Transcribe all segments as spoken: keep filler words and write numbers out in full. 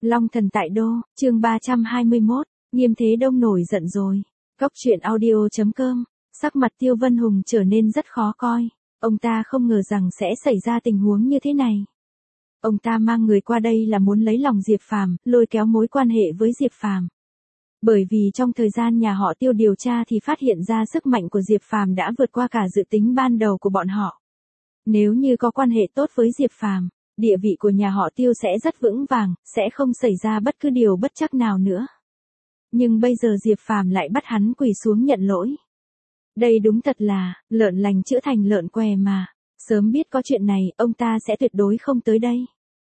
Long thần tại đô, chương ba trăm hai mươi mốt, Nghiêm Thế Đông nổi giận rồi. Cốc truyện audio chấm com, sắc mặt Tiêu Vân Hùng trở nên rất khó coi. Ông ta không ngờ rằng sẽ xảy ra tình huống như thế này. Ông ta mang người qua đây là muốn lấy lòng Diệp Phàm, lôi kéo mối quan hệ với Diệp Phàm. Bởi vì trong thời gian nhà họ Tiêu điều tra thì phát hiện ra sức mạnh của Diệp Phàm đã vượt qua cả dự tính ban đầu của bọn họ. Nếu như có quan hệ tốt với Diệp Phàm, địa vị của nhà họ Tiêu sẽ rất vững vàng, sẽ không xảy ra bất cứ điều bất trắc nào nữa. Nhưng bây giờ Diệp Phàm lại bắt hắn quỳ xuống nhận lỗi. Đây đúng thật là, lợn lành chữa thành lợn què mà. Sớm biết có chuyện này, ông ta sẽ tuyệt đối không tới đây.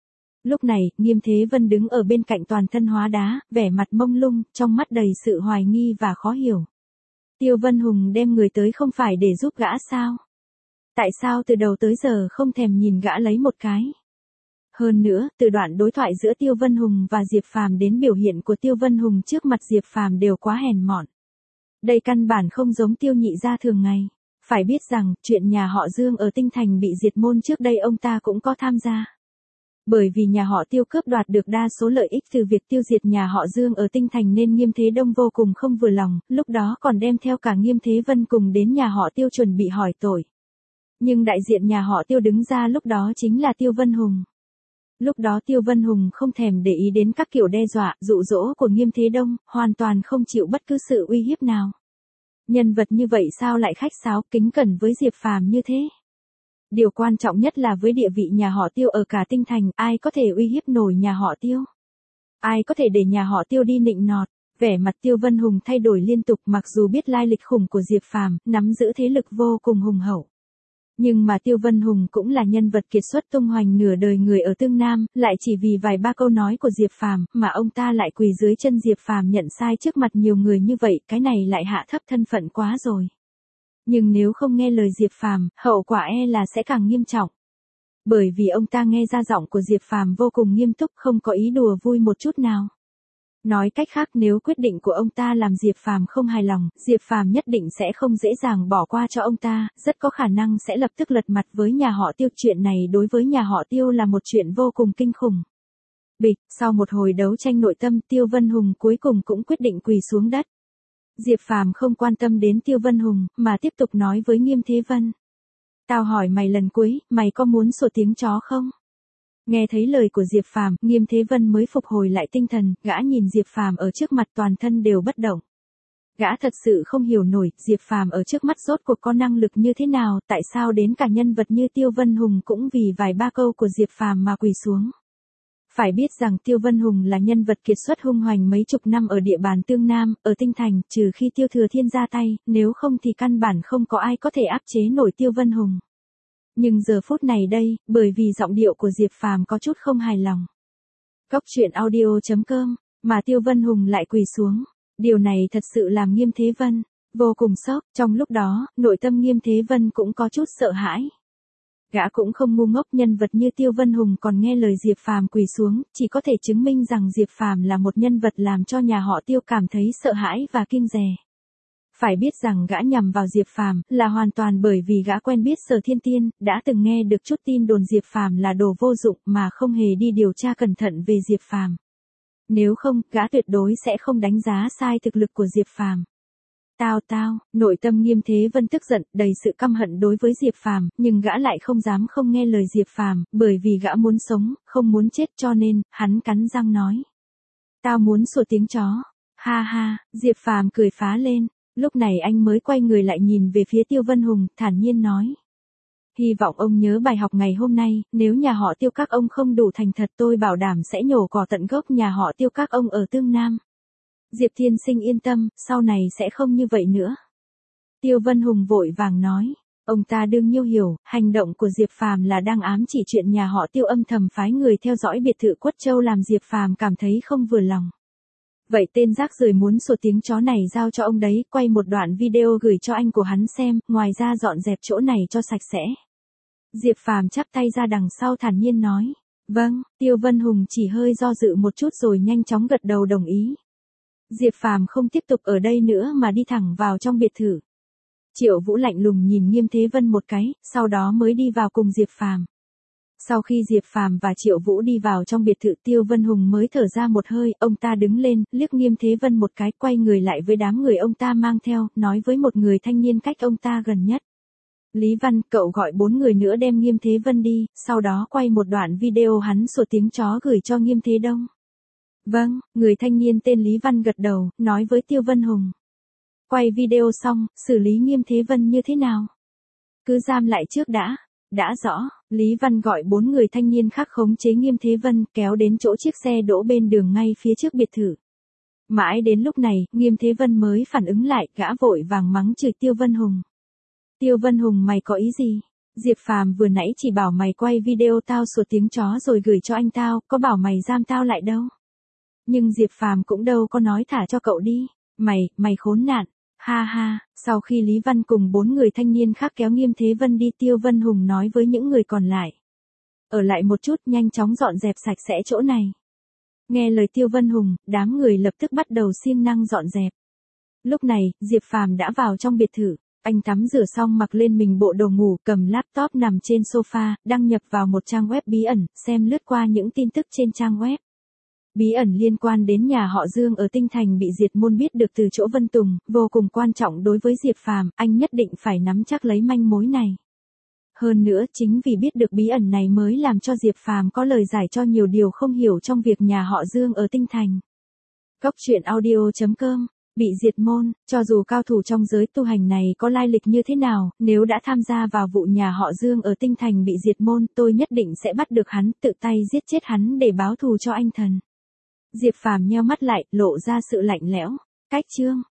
Lúc này, Nghiêm Thế Vân đứng ở bên cạnh toàn thân hóa đá, vẻ mặt mông lung, trong mắt đầy sự hoài nghi và khó hiểu. Tiêu Vân Hùng đem người tới không phải để giúp gã sao? Tại sao từ đầu tới giờ không thèm nhìn gã lấy một cái? Hơn nữa, từ đoạn đối thoại giữa Tiêu Vân Hùng và Diệp Phàm đến biểu hiện của Tiêu Vân Hùng trước mặt Diệp Phàm đều quá hèn mọn. Đây căn bản không giống Tiêu Nhị gia thường ngày. Phải biết rằng, chuyện nhà họ Dương ở Tinh Thành bị diệt môn trước đây ông ta cũng có tham gia. Bởi vì nhà họ Tiêu cướp đoạt được đa số lợi ích từ việc tiêu diệt nhà họ Dương ở Tinh Thành nên Nghiêm Thế Đông vô cùng không vừa lòng, lúc đó còn đem theo cả Nghiêm Thế Vân cùng đến nhà họ Tiêu chuẩn bị hỏi tội. Nhưng đại diện nhà họ Tiêu đứng ra lúc đó chính là Tiêu Vân Hùng. Lúc đó Tiêu Vân Hùng không thèm để ý đến các kiểu đe dọa, dụ dỗ của Nghiêm Thế Đông, hoàn toàn không chịu bất cứ sự uy hiếp nào. Nhân vật như vậy sao lại khách sáo, kính cẩn với Diệp Phàm như thế? Điều quan trọng nhất là với địa vị nhà họ Tiêu ở cả Tinh Thành, ai có thể uy hiếp nổi nhà họ Tiêu? Ai có thể để nhà họ Tiêu đi nịnh nọt? Vẻ mặt Tiêu Vân Hùng thay đổi liên tục, mặc dù biết lai lịch khủng của Diệp Phàm, nắm giữ thế lực vô cùng hùng hậu. Nhưng mà Tiêu Vân Hùng cũng là nhân vật kiệt xuất tung hoành nửa đời người ở Tương Nam, lại chỉ vì vài ba câu nói của Diệp Phàm mà ông ta lại quỳ dưới chân Diệp Phàm nhận sai trước mặt nhiều người như vậy, cái này lại hạ thấp thân phận quá rồi. Nhưng nếu không nghe lời Diệp Phàm, hậu quả e là sẽ càng nghiêm trọng. Bởi vì ông ta nghe ra giọng của Diệp Phàm vô cùng nghiêm túc, không có ý đùa vui một chút nào. Nói cách khác, nếu quyết định của ông ta làm Diệp Phàm không hài lòng, Diệp Phàm nhất định sẽ không dễ dàng bỏ qua cho ông ta, rất có khả năng sẽ lập tức lật mặt với nhà họ Tiêu. Chuyện này đối với nhà họ Tiêu là một chuyện vô cùng kinh khủng. Bịch, sau một hồi đấu tranh nội tâm, Tiêu Vân Hùng cuối cùng cũng quyết định quỳ xuống đất. Diệp Phàm không quan tâm đến Tiêu Vân Hùng, mà tiếp tục nói với Nghiêm Thế Vân. Tao hỏi mày lần cuối, mày có muốn sủa tiếng chó không? Nghe thấy lời của Diệp Phàm, Nghiêm Thế Vân mới phục hồi lại tinh thần, gã nhìn Diệp Phàm ở trước mặt toàn thân đều bất động. Gã thật sự không hiểu nổi, Diệp Phàm ở trước mắt rốt cuộc có năng lực như thế nào, tại sao đến cả nhân vật như Tiêu Vân Hùng cũng vì vài ba câu của Diệp Phàm mà quỳ xuống. Phải biết rằng Tiêu Vân Hùng là nhân vật kiệt xuất hung hoành mấy chục năm ở địa bàn Tương Nam, ở Tinh Thành, trừ khi Tiêu Thừa Thiên ra tay, nếu không thì căn bản không có ai có thể áp chế nổi Tiêu Vân Hùng. Nhưng giờ phút này đây, bởi vì giọng điệu của Diệp Phàm có chút không hài lòng. Cốc truyện audio chấm com, mà Tiêu Vân Hùng lại quỳ xuống. Điều này thật sự làm Nghiêm Thế Vân vô cùng sốc, trong lúc đó, nội tâm Nghiêm Thế Vân cũng có chút sợ hãi. Gã cũng không ngu ngốc, nhân vật như Tiêu Vân Hùng còn nghe lời Diệp Phàm quỳ xuống, chỉ có thể chứng minh rằng Diệp Phàm là một nhân vật làm cho nhà họ Tiêu cảm thấy sợ hãi và kiêng dè. Phải biết rằng gã nhằm vào Diệp Phàm là hoàn toàn bởi vì gã quen biết Sở Thiên Tiên, đã từng nghe được chút tin đồn Diệp Phàm là đồ vô dụng mà không hề đi điều tra cẩn thận về Diệp Phàm. Nếu không, gã tuyệt đối sẽ không đánh giá sai thực lực của Diệp Phàm. Tao tao, nội tâm Nghiêm Thế Vân tức giận, đầy sự căm hận đối với Diệp Phàm, nhưng gã lại không dám không nghe lời Diệp Phàm, bởi vì gã muốn sống, không muốn chết, cho nên hắn cắn răng nói: "Tao muốn sủa tiếng chó." Ha ha, Diệp Phàm cười phá lên. Lúc này anh mới quay người lại nhìn về phía Tiêu Vân Hùng, thản nhiên nói: "Hy vọng ông nhớ bài học ngày hôm nay, nếu nhà họ Tiêu các ông không đủ thành thật tôi bảo đảm sẽ nhổ cỏ tận gốc nhà họ Tiêu các ông ở Tương Nam." Diệp Thiên Sinh yên tâm, sau này sẽ không như vậy nữa. Tiêu Vân Hùng vội vàng nói. Ông ta đương nhiêu hiểu, hành động của Diệp Phàm là đang ám chỉ chuyện nhà họ Tiêu âm thầm phái người theo dõi biệt thự Quất Châu làm Diệp Phàm cảm thấy không vừa lòng. Vậy tên rác rưởi muốn sủa tiếng chó này giao cho ông đấy, quay một đoạn video gửi cho anh của hắn xem, ngoài ra dọn dẹp chỗ này cho sạch sẽ. Diệp Phàm chắp tay ra đằng sau thản nhiên nói. Vâng, Tiêu Vân Hùng chỉ hơi do dự một chút rồi nhanh chóng gật đầu đồng ý. Diệp Phàm không tiếp tục ở đây nữa mà đi thẳng vào trong biệt thự. Triệu Vũ lạnh lùng nhìn Nghiêm Thế Vân một cái, sau đó mới đi vào cùng Diệp Phàm. Sau khi Diệp Phàm và Triệu Vũ đi vào trong biệt thự, Tiêu Vân Hùng mới thở ra một hơi, ông ta đứng lên, liếc Nghiêm Thế Vân một cái, quay người lại với đám người ông ta mang theo, nói với một người thanh niên cách ông ta gần nhất. Lý Văn, cậu gọi bốn người nữa đem Nghiêm Thế Vân đi, sau đó quay một đoạn video hắn sủa tiếng chó gửi cho Nghiêm Thế Đông. Vâng, người thanh niên tên Lý Văn gật đầu, nói với Tiêu Vân Hùng. Quay video xong, xử lý Nghiêm Thế Vân như thế nào? Cứ giam lại trước đã. Đã rõ, Lý Văn gọi bốn người thanh niên khác khống chế Nghiêm Thế Vân, kéo đến chỗ chiếc xe đỗ bên đường ngay phía trước biệt thự. Mãi đến lúc này, Nghiêm Thế Vân mới phản ứng lại, gã vội vàng mắng chửi Tiêu Vân Hùng. Tiêu Vân Hùng, mày có ý gì? Diệp Phàm vừa nãy chỉ bảo mày quay video tao sủa tiếng chó rồi gửi cho anh tao, có bảo mày giam tao lại đâu. Nhưng Diệp Phàm cũng đâu có nói thả cho cậu đi. Mày, mày khốn nạn. Ha ha, sau khi Lý Văn cùng bốn người thanh niên khác kéo Nghiêm Thế Vân đi, Tiêu Vân Hùng nói với những người còn lại. Ở lại một chút, nhanh chóng dọn dẹp sạch sẽ chỗ này. Nghe lời Tiêu Vân Hùng, đám người lập tức bắt đầu siêng năng dọn dẹp. Lúc này, Diệp Phàm đã vào trong biệt thự. Anh tắm rửa xong mặc lên mình bộ đồ ngủ, cầm laptop nằm trên sofa, đăng nhập vào một trang web bí ẩn, xem lướt qua những tin tức trên trang web. Bí ẩn liên quan đến nhà họ Dương ở Tinh Thành bị diệt môn biết được từ chỗ Vân Tùng, vô cùng quan trọng đối với Diệp Phàm, anh nhất định phải nắm chắc lấy manh mối này. Hơn nữa, chính vì biết được bí ẩn này mới làm cho Diệp Phàm có lời giải cho nhiều điều không hiểu trong việc nhà họ Dương ở Tinh Thành. Cốc truyện audio chấm com. Bị diệt môn, cho dù cao thủ trong giới tu hành này có lai lịch như thế nào, nếu đã tham gia vào vụ nhà họ Dương ở Tinh Thành bị diệt môn, tôi nhất định sẽ bắt được hắn, tự tay giết chết hắn để báo thù cho anh thần. Diệp Phàm nheo mắt lại, lộ ra sự lạnh lẽo. Cách chương